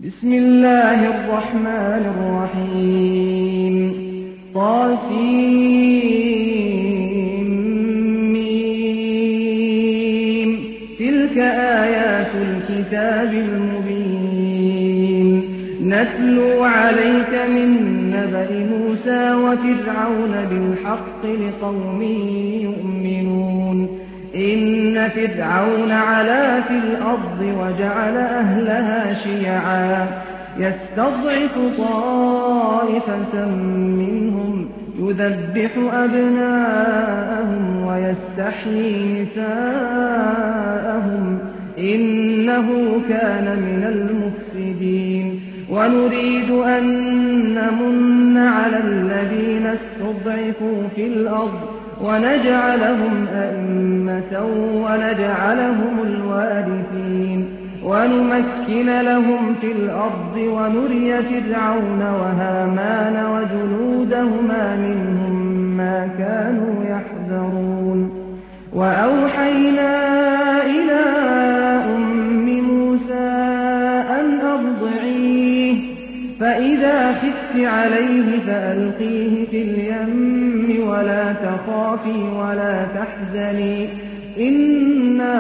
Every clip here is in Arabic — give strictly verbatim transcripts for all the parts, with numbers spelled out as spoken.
بسم الله الرحمن الرحيم طاسيم تلك آيات الكتاب المبين نتلو عليك من نبأ موسى وفرعون بالحق لقوم يؤمنون إن فرعون علا في الأرض وجعل أهلها شيعا يستضعف طائفة منهم يذبح أبناءهم ويستحيي نساءهم إنه كان من المفسدين ونريد أن نمن على الذين استضعفوا في الأرض ونجعلهم أئمة ونجعلهم الوارثين ونمكن لهم في الأرض ونري فرعون وهامان وجنودهما منهم ما كانوا يحذرون وأوحينا إلى أم موسى أن أرضعيه فإذا خفت عليه فألقيه في اليم ولا تخافي ولا تحزني إنا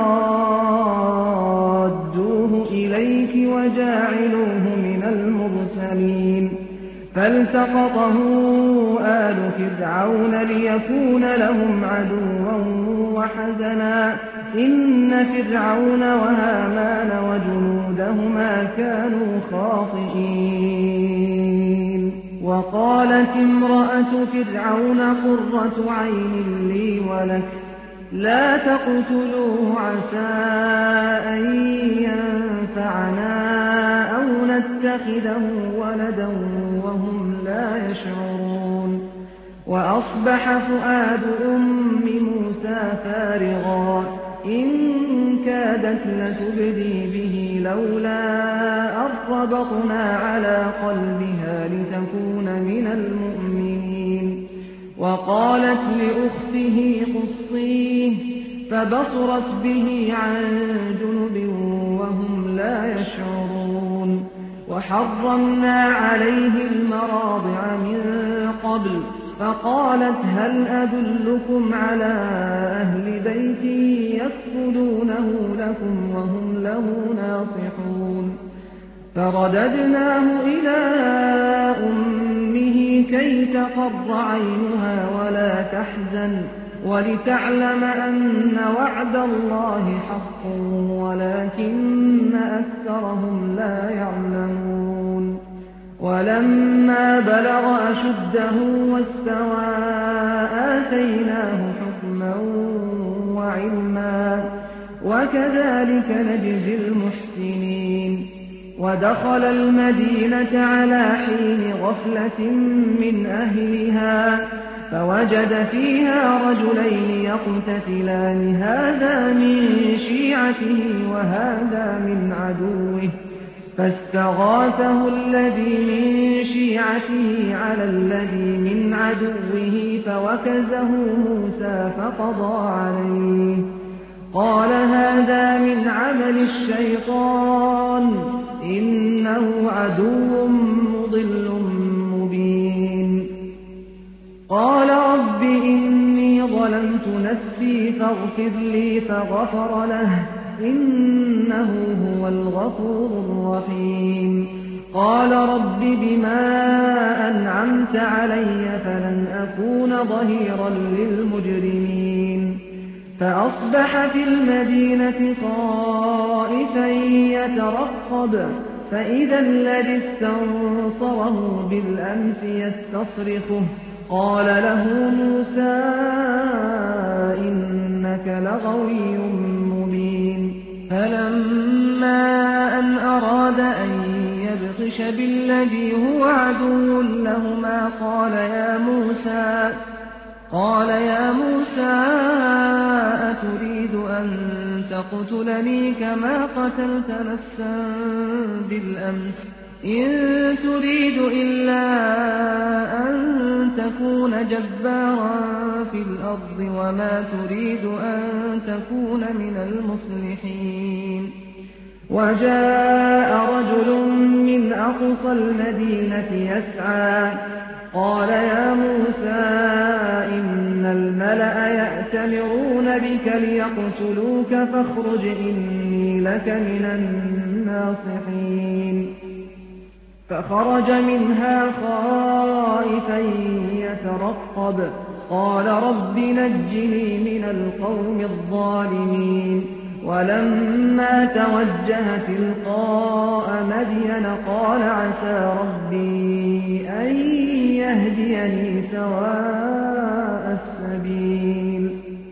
رادوه إليك وجاعلوه من المرسلين فالتقطه آل فرعون ليكون لهم عدوا وحزنا إن فرعون وهامان وجنودهما كانوا خاطئين وقالت امرأة فرعون قرة عين لي ولك لا تقتلوه عسى أن ينفعنا أو نتخذه ولدا وهم لا يشعرون وأصبح فؤاد أم موسى فارغا إن كادت لتبدي به لولا أن ربطنا على قلبها لتكون من المؤمنين وقالت لأخته قصيه فبصرت به عن جنب وهم لا يشعرون وحرمنا عليه المراضع من قبل فقالت هل أدلكم على أهل بيت يكفلونه لكم وهم له ناصحون فرددناه إلى أمه كي تقر عينها ولا تحزن ولتعلم أن وعد الله حق ولكن أكثرهم لا يعلمون ولما بلغ أشده واستوى آتيناه حكما وعلما وكذلك نجزي المحسنين ودخل المدينة على حين غفلة من أهلها فوجد فيها رجلين يقتتلان هذا من شيعته وهذا من عدوه فاستغاثه الذي من شيعته على الذي من عدوه فوكزه موسى فقضى عليه قال هذا من عمل الشيطان إنه عدو مضل مبين قال رب إني ظلمت نفسي فاغفر لي فغفر له إنه هو الغفور الرحيم قال رب بما أنعمت علي فلن أكون ظهيرا للمجرمين فأصبح في المدينة طائفا يترقب فإذا الذي استنصره بالأمس يستصرخه قال له موسى إنك لغوي مبين فلما أن أراد أن يبطش بالذي هو عدو لهما قال يا موسى قال يا موسى أتريد أن تقتلني كما قتلت نفسا بالأمس إن تريد إلا أن تكون جبارا في الأرض وما تريد أن تكون من المصلحين وجاء رجل أقصى المدينة يسعى قال يا موسى إن الملأ يأتمرون بك ليقتلوك فاخرج إني لك من الناصحين فخرج منها خائفا يترقب قال رب نجني من القوم الظالمين ولما توجه تلقاء مدين قال عسى ربي أن يهديني سواء السبيل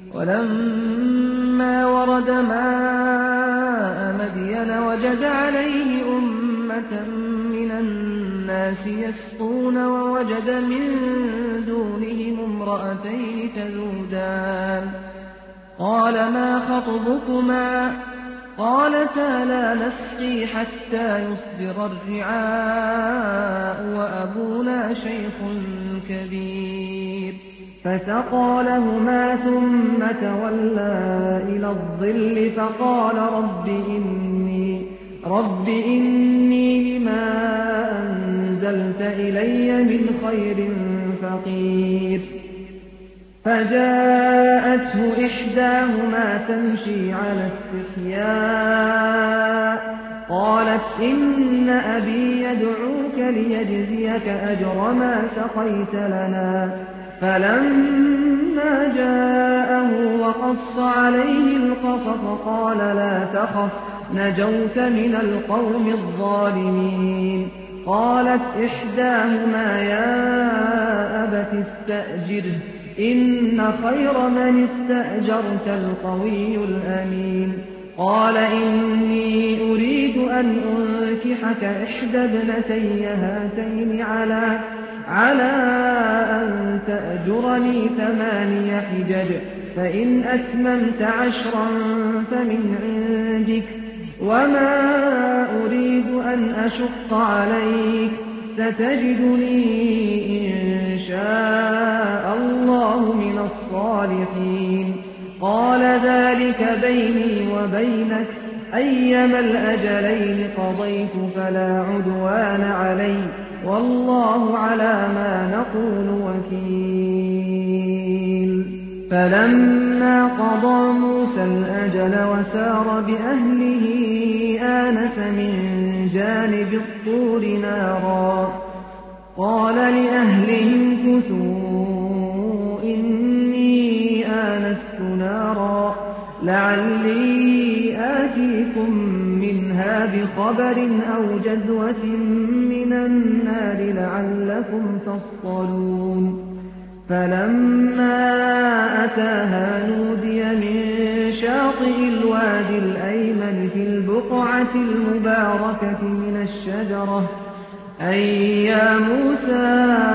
ولما ورد ماء مدين وجد عليه أمة من الناس يسقون ووجد من دونهم امرأتين تذودان قال ما خطبكما قالتا لا نسقي حتى يصدر الرعاء وأبونا شيخ كبير فسقى لهما ثم تولى إلى الظل فقال رب إني, رب إني لما أنزلت إلي من خير فقير فجاءته إحداهما تمشي على استحياء قالت إن أبي يدعوك ليجزيك أجر ما سقيت لنا فلما جاءه وقص عليه القصص قال لا تخف نجوت من القوم الظالمين قالت إحداهما يا أبت استأجره إن خير من استأجرت القوي الأمين قال إني أريد أن أنكحك إحدى ابنتي هاتين على على أن تأجرني ثماني حجج فإن أتممت عشرا فمن عندك وما أريد أن أشق عليك ستجدني إن شاء الله من الصالحين قال ذلك بيني وبينك أيما الأجلين قضيت فلا عدوان علي والله على ما نقول وكيل فلما قضى موسى الأجل وسار بأهله آنس من جانب الطور نارا قال لأهلهم كثوا إني آنست نارا لعلي آتيكم منها بخبر أو جذوة من النار لعلكم تصطلون فلما أتاها نودي من شاطئ الوادي الأيمن في البقعة المباركة من الشجرة أي يا موسى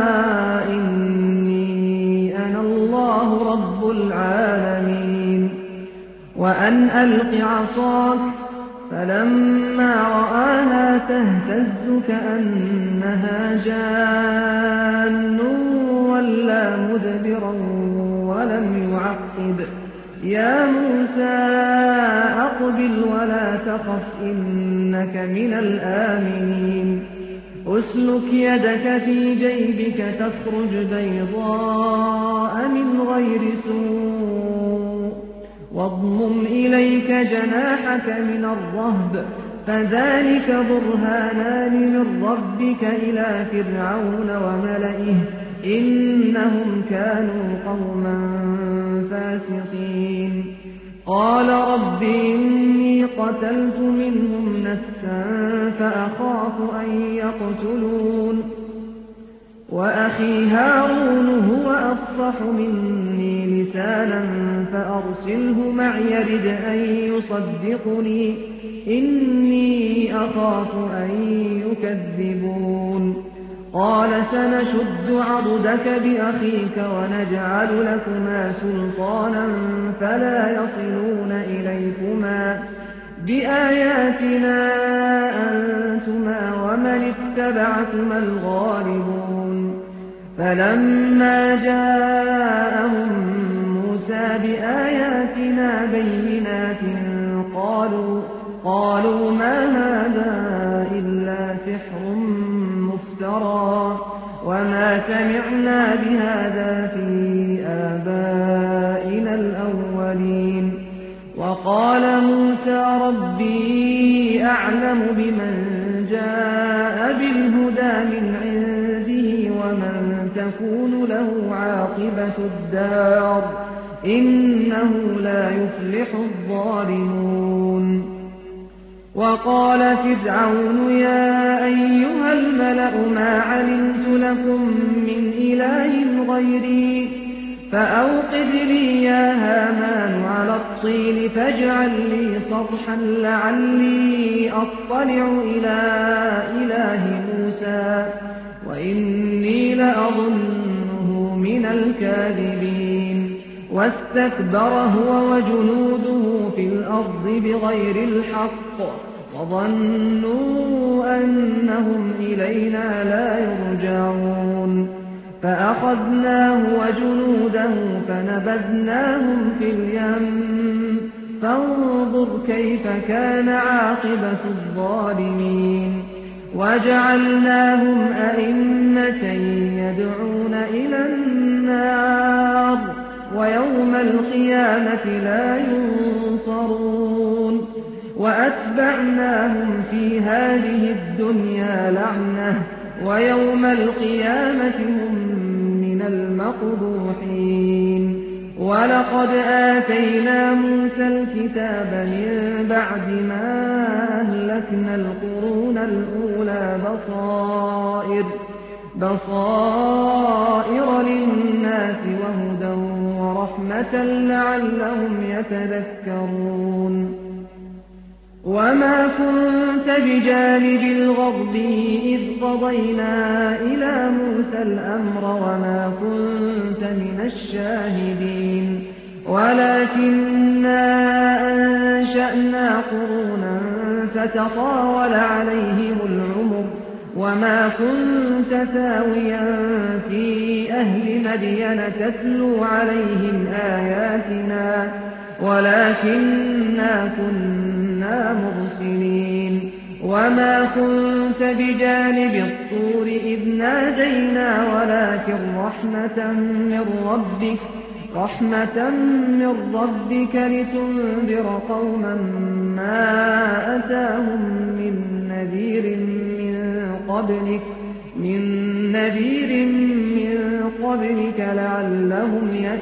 إني أنا الله رب العالمين وأن ألق عصاك فلما رآها تهتز كأنها جان ولا مدبرا ولم يعقب يا موسى أقبل ولا تخف إنك من الآمنين أسلك يدك في جيبك تخرج بيضاء من غير سوء واضمم إليك جناحك من الرهب فذلك برهانان من ربك إلى فرعون وملئه إنهم كانوا قوما فاسقين قال رب إني قتلت منهم نفسا فأخاف أن يقتلون وأخي هارون هو أفصح مني لسانا فأرسله معي يرد أن يصدقني إني أخاف أن يكذبون قال سنشد عضدك بأخيك ونجعل لكما سلطانا فلا يصلون إليكما بآياتنا أنتما ومن اتبعكما الغالبون فلما جاءهم موسى بآياتنا بينات قالوا, قالوا ما هذا إلا سحر ما سمعنا بهذا في آبائنا الأولين وقال موسى ربي أعلم بمن جاء بالهدى من عنده ومن تكون له عاقبة الدار إنه لا يفلح الظالمون وقال فرعون يا أيها الملأ ما علمت لكم من إله غيري فأوقد لي يا هامان على الطين فاجعل لي صرحا لعلي أطلع إلى إله موسى وإني لأظنه من الكاذبين واستكبر هو وجنوده في الأرض بغير الحق وظنوا أنهم إلينا لا يرجعون فأخذناه وجنوده فنبذناهم في اليم فانظر كيف كان عاقبة الظالمين وجعلناهم أئمة يدعون إلى النار ويوم القيامة لا ينصرون وأتبعناهم في هذه الدنيا لعنة ويوم القيامة هم من المقبوحين ولقد آتينا موسى الكتاب من بعد ما أهلكنا القرون الأولى بصائر بصائر للناس وهدى ورحمة لعلهم يتذكرون وما كنت بجانب الغرب إذ قضينا إلى موسى الأمر وما كنت من الشاهدين ولكننا أنشأنا قرونا فتطاول عليهم العمر وما كنت ثاويا في أهل مدين تتلو عليهم آياتنا ولكننا كنا مرسلين وما كنت بجانب الطور إذ نادينا ولكن رحمة من ربك رحمة من ربك لتنذر قوما ما أتاهم من نذير من قبلك من نذير من قبلك لعلهم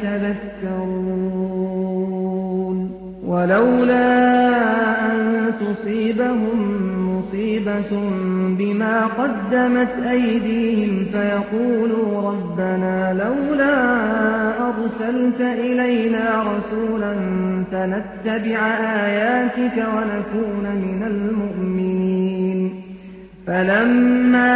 يتذكرون ولولا أن تصيبهم مصيبة بما قدمت أيديهم فيقولوا ربنا لولا أرسلت إلينا رسولا فنتبع آياتك ونكون من المؤمنين فلما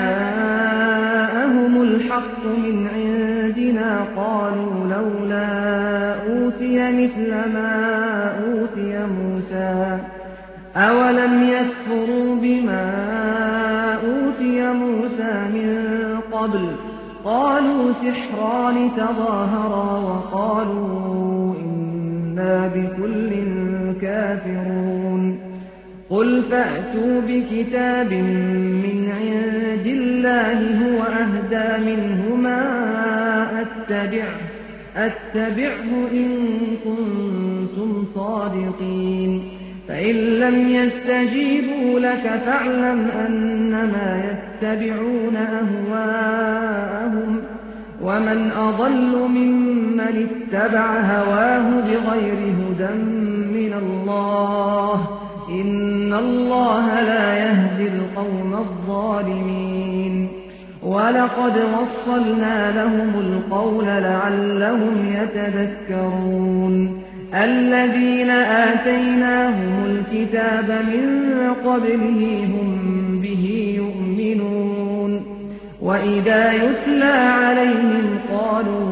جاءهم الحق من عندنا قالوا لولا أوتي مثل ما أوتي موسى أولم يكفروا بما أوتي موسى من قبل قالوا سحران تظاهرا وقالوا إنا بكل كافرون قل فأتوا بكتاب من عند الله هو أهدى منهما أتبعه أتبعه إن كنتم صادقين فإن لم يستجيبوا لك فاعلم أنما يتبعون أهواءهم ومن أضل ممن اتبع هواه بغير هدى من الله إن الله لا يهدي القوم الظالمين ولقد وصلنا لهم القول لعلهم يتذكرون الذين آتيناهم الكتاب من قبله هم به يؤمنون وإذا يتلى عليهم قالوا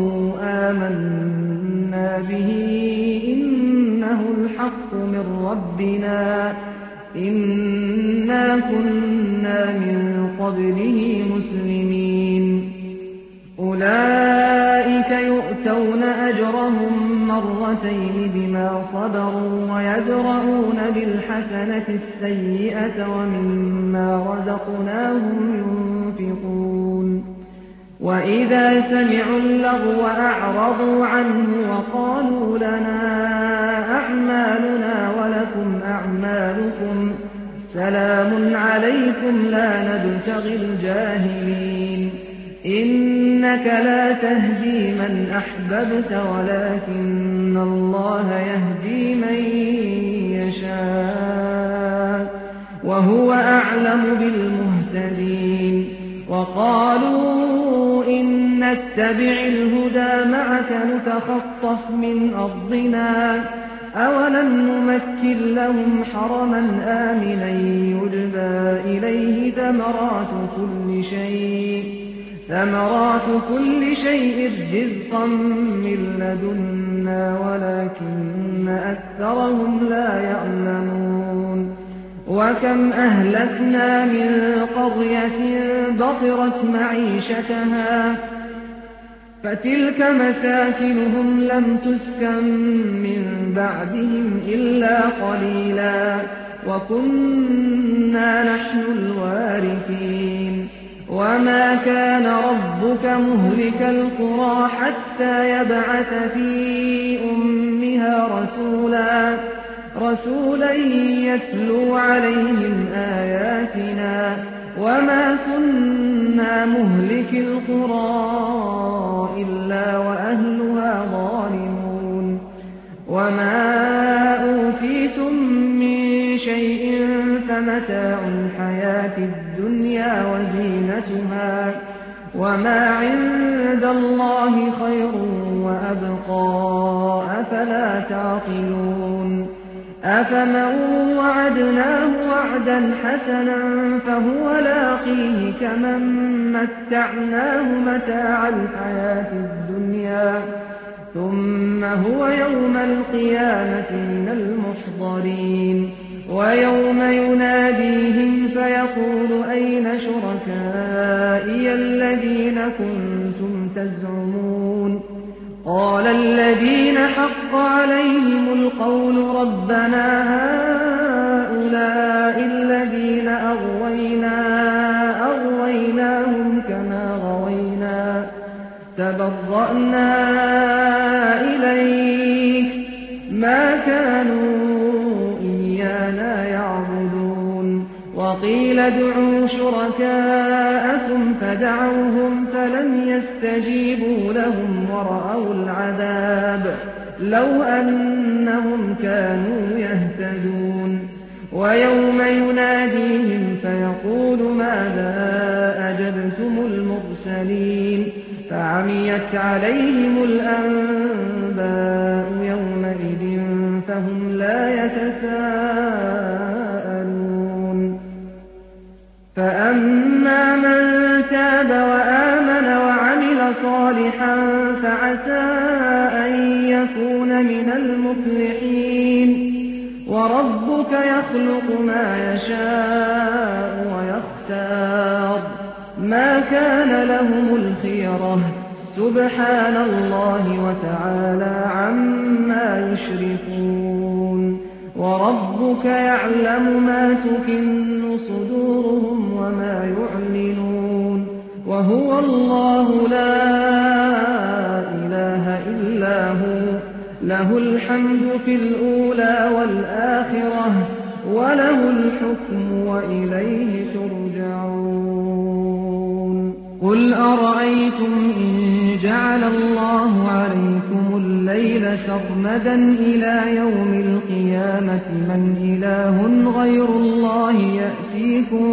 آمنا به إنه الحق من ربنا إنا كنا من قبله مسلمين أولئك يؤتون أجرهم مرتين بما صبروا ويدرؤون بالحسنة السيئة ومما رزقناهم ينفقون وإذا سمعوا اللغو أعرضوا عنه وقالوا لنا أعمالنا ولكم أعمالكم سلام عليكم لا نبتغي الجاهلين إنك لا تهدي من أحببت ولكن الله يهدي من يشاء وهو أعلم بالمهتدين وقالوا إن نتبع الهدى معك نتخطف من أرضنا أولم نمكن لهم حرما آمنا يجبى إليه ثمرات كل شيء ثمرات كل شيء رزقا من لدنا ولكن أكثرهم لا يعلمون وكم أهلكنا من قرية بطرت معيشتها فتلك مساكنهم لم تسكن من بعدهم إلا قليلا وكنا نحن الوارثين وما كان ربك مهلك القرى حتى يبعث في أمها رسولا رسولا يتلو عليهم آياتنا وما كنا مهلك القرى إلا وأهلها ظالمون وما أوتيتم من شيء فمتاع الحياة الدنيا وزينتها وما عند الله خير وأبقى أفلا تعقلون أفمن وعدناه وعدا حسنا فهو لاقيه كمن متعناه متاع الحياة الدنيا ثم هو يوم القيامة من المحضرين ويوم يناديهم فيقول أين شركائي الذين كنتم تزعمون قال الذين حق عليهم القول ربنا هؤلاء الذين أغوينا أغويناهم كما غوينا تبرأنا إليك ما كانوا إيانا يعبدون وقيل ادعوا شركاءكم فدعوهم فلم يستجيبوا لهم ورأوا العذاب لو أنهم كانوا يهتدون ويوم يناديهم فيقول ماذا أجبتم المرسلين فعميت عليهم الأنباء يومئذ فهم لا يتساءلون فأما من تاب وآمن وعمل صالحا فعسى أن يكون من المفلحين وربك يخلق ما يشاء ويختار ما كان لهم الخيرة سبحان الله وتعالى عما يشركون وربك يعلم ما تكن صدورهم وما يعلنون وهو الله لا إله إلا هو له الحمد في الأولى والآخرة وله الحكم وإليه ترجعون قل أرأيتم إن جعل الله عليكم الليل سرمدا إلى يوم القيامة من إله غير الله يأتيكم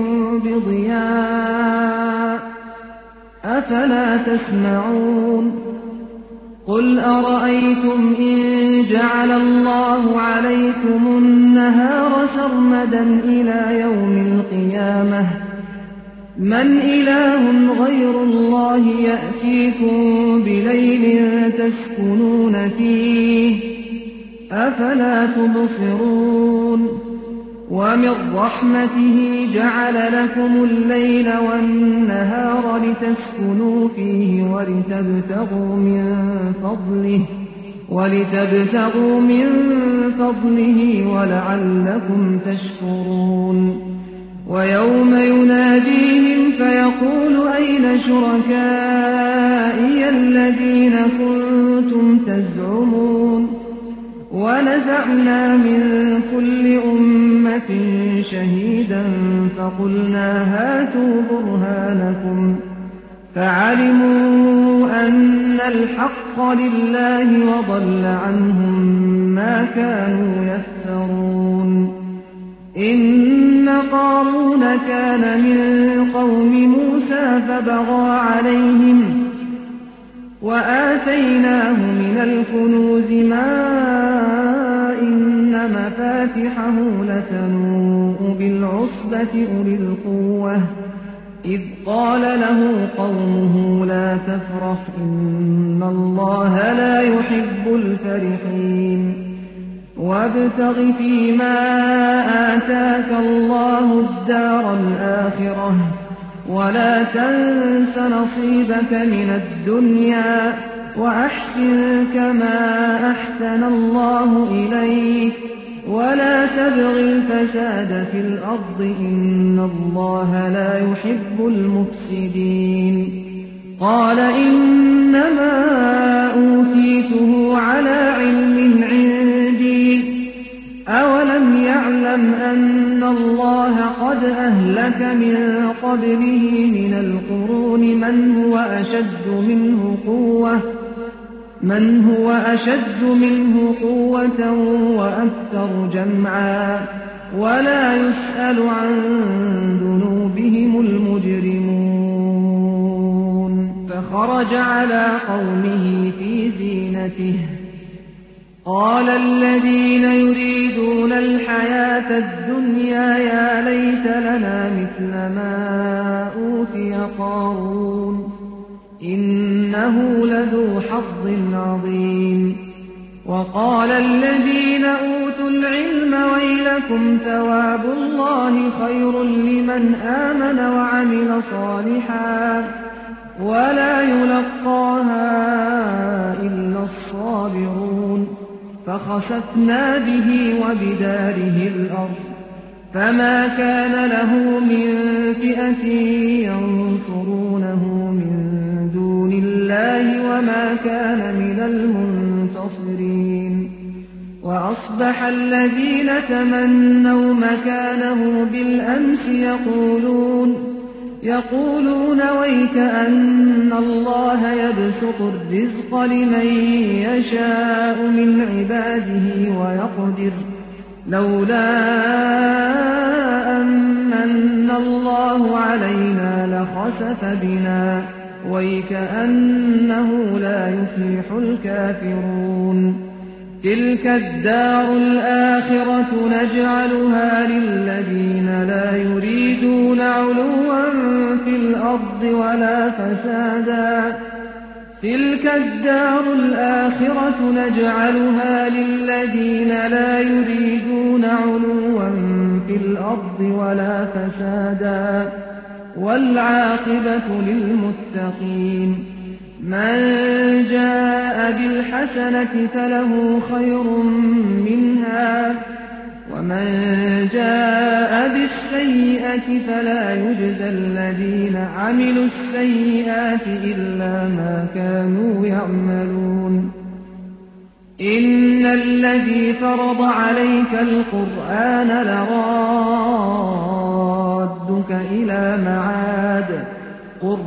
بضياء أفلا تسمعون قل أرأيتم إن جعل الله عليكم النهار سرمدا إلى يوم القيامة من إله غير الله يأتيكم بليل تسكنون فيه أفلا تبصرون ومن رحمته جعل لكم الليل والنهار لتسكنوا فيه ولتبتغوا من فضله ولتبتغوا من فضله ولعلكم تشكرون ويوم يناديهم فيقول أين شركائي الذين كنتم تزعمون ونزعنا من كل أمة شهيدا فقلنا هاتوا برهانكم فعلموا أن الحق لله وضل عنهم ما كانوا يفترون إن قارون كان من قوم موسى فبغى عليهم وآتيناه من الكنوز ما إن مفاتحه لتنوء بالعصبة أولي القوة إذ قال له قومه لا تفرح إن الله لا يحب الفرحين وابتغ فيما آتاك الله الدار الآخرة ولا تنس نصيبك من الدنيا وأحسن كما أحسن الله إليك ولا تبغ الفساد في الأرض إن الله لا يحب المفسدين قال إنما أوتيته على علم عندي أولم يعلم أن الله قد أهلك من قبله من القرون من هو أشد منه قوة من هو أشد منه قوة وأكثر جمعا ولا يسأل عن ذنوبهم المجرمون فخرج على قومه في زينته قال الذين يريدون الحياة الدنيا يا ليت لنا مثل ما أوتي قارون إنه لذو حظ عظيم وقال الذين أوتوا العلم ويلكم ثواب الله خير لمن آمن وعمل صالحا ولا يلقاها إلا الصابرون فخسفنا به وبداره الأرض فما كان له من فئة ينصرونه من دون الله وما كان من المنتصرين وأصبح الذين تمنوا مكانه بالأمس يقولون يقولون ويك أن الله يبسط الرزق لمن يشاء من عباده ويقدر لولا أمن الله علينا لخسف بنا ويكأنه لا يفلح الكافرون تلك الدار الآخرة نجعلها للذين لا يريدون علوا في الأرض ولا فسادا تلك الدار الآخرة نجعلها للذين لا يريدون علوا في الأرض ولا فسادا والعاقبة للمتقين من جاء بالحسنة فله خير منها ومن جاء بالسيئة فلا يجزى الذين عملوا السيئات إلا ما كانوا يعملون إن الذي فرض عليك القرآن لرادك إلى معاد قل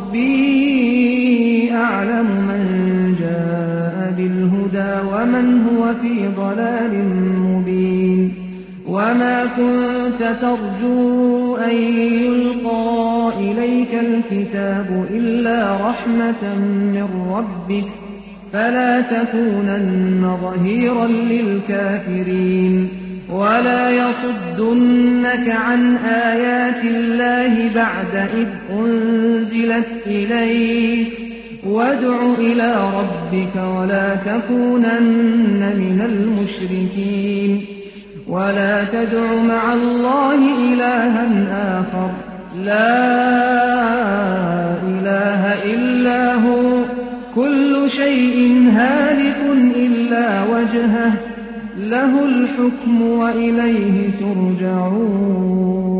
ربي أعلم من جاء بالهدى ومن هو في ضلال مبين وما كنت ترجو أن يلقى إليك الكتاب إلا رحمة من ربك فلا تكونن ظهيرا للكافرين ولا يصدنك عن آيات الله بعد إذ أنزلت إليك وادع إلى ربك ولا تكونن من المشركين ولا تدع مع الله إلها آخر لا إله إلا هو كل شيء هالك إلا وجهه له الحكم وإليه ترجعون